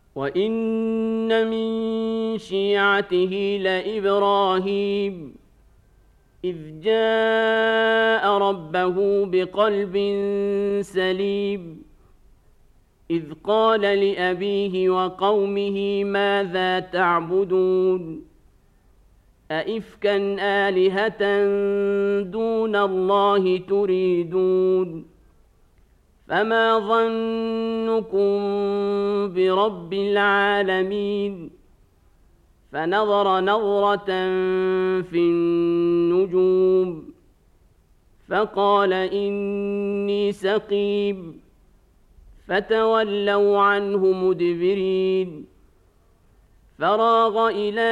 وإن من شيعته لإبراهيم إذ جاء ربه بقلب سليم إذ قال لأبيه وقومه ماذا تعبدون أئفكا آلهة دون الله تريدون فما ظنكم برب العالمين فنظر نظرة في النجوم فقال إني سقيم فتولوا عنه مدبرين فراغ إلى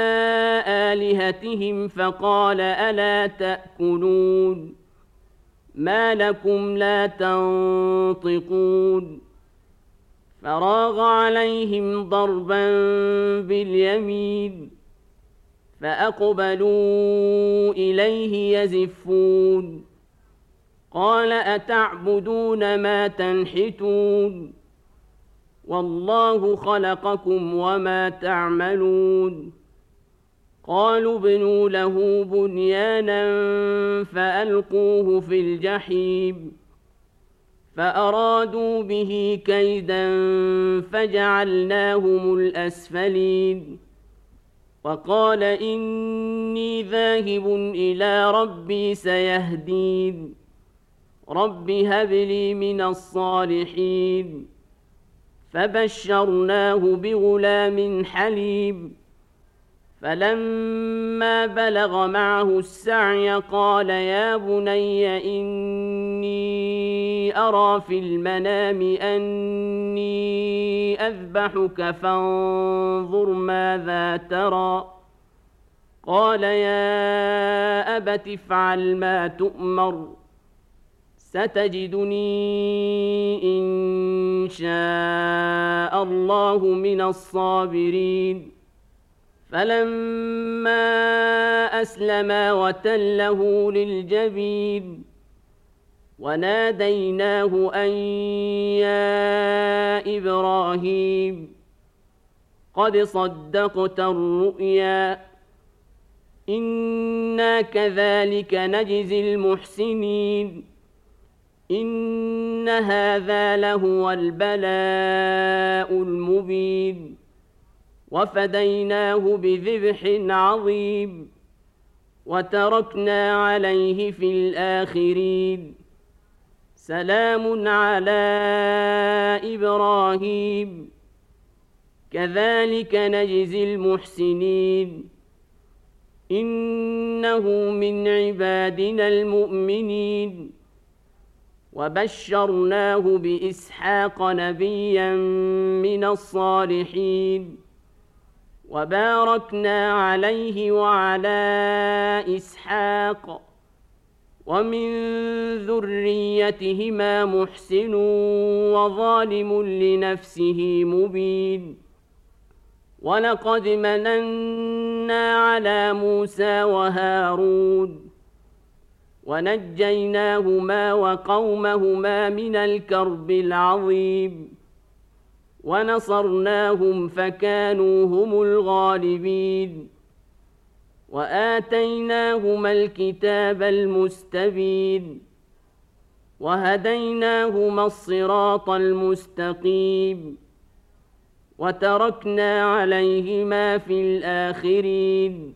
آلهتهم فقال ألا تأكلون ما لكم لا تنطقون فراغ عليهم ضربا باليمين فأقبلوا إليه يزفون قال أتعبدون ما تنحتون والله خلقكم وما تعملون قالوا ابنوا له بنيانا فألقوه في الجحيم فأرادوا به كيدا فجعلناهم الأسفلين وقال إني ذاهب إلى ربي سيهدين رب هب لي من الصالحين فبشرناه بغلام حليم فلما بلغ معه السعي قال يا بني إني أرى في المنام أني أذبحك فانظر ماذا ترى قال يا أبت افعل ما تؤمر ستجدني إن شاء الله من الصابرين فلما أسلما وتله للجبين وناديناه أن يا إبراهيم قد صدقت الرؤيا إنا كذلك نجزي المحسنين إن هذا لهو البلاء المبين وفديناه بذبح عظيم وتركنا عليه في الآخرين سلام على إبراهيم كذلك نجزي المحسنين إنه من عبادنا المؤمنين وبشرناه بإسحاق نبيا من الصالحين وباركنا عليه وعلى إسحاق ومن ذريتهما محسن وظالم لنفسه مبين ولقد مننا على موسى وهارون ونجيناهما وقومهما من الكرب العظيم ونصرناهم فكانوا هم الغالبين وآتيناهما الكتاب المستبين وهديناهما الصراط المستقيم وتركنا عليهما في الآخرين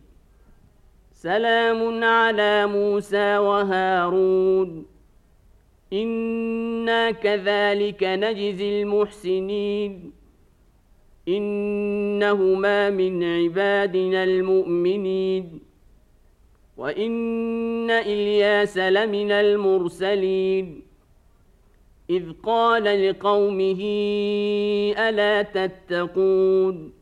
سلام على موسى وهارون إنا كذلك نجزي المحسنين إنهما من عبادنا المؤمنين وإن إلياس لمن المرسلين إذ قال لقومه ألا تتقون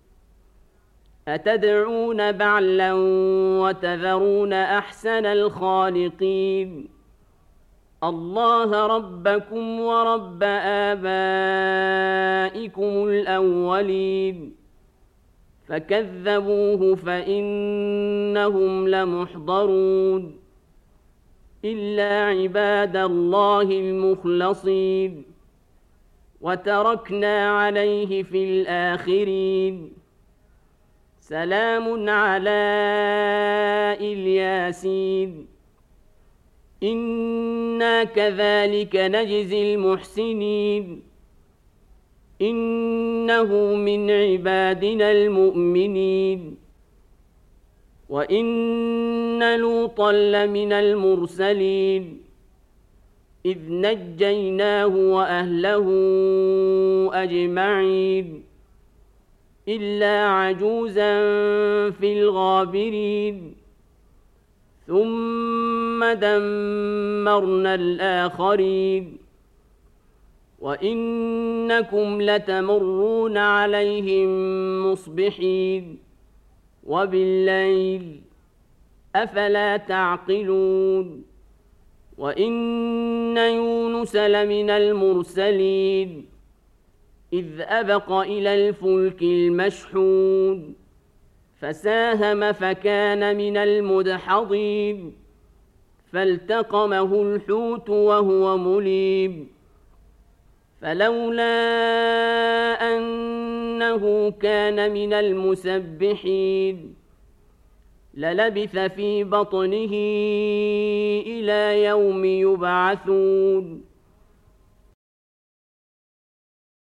أتدعون بعلا وتذرون أحسن الخالقين الله ربكم ورب آبائكم الأولين فكذبوه فإنهم لمحضرون إلا عباد الله المخلصين وتركنا عليه في الآخرين سلام على الياسين إنا كذلك نجزي المحسنين إنه من عبادنا المؤمنين وإن لوطا لمن المرسلين إذ نجيناه وأهله أجمعين إلا عجوزا في الغابرين ثم دمرنا الآخرين وإنكم لتمرون عليهم مصبحين وبالليل أفلا تعقلون وإن يونس لمن المرسلين إذ أبق إلى الفلك المشحون فساهم فكان من المدحضين فالتقمه الحوت وهو مليم فلولا أنه كان من المسبحين للبث في بطنه إلى يوم يبعثون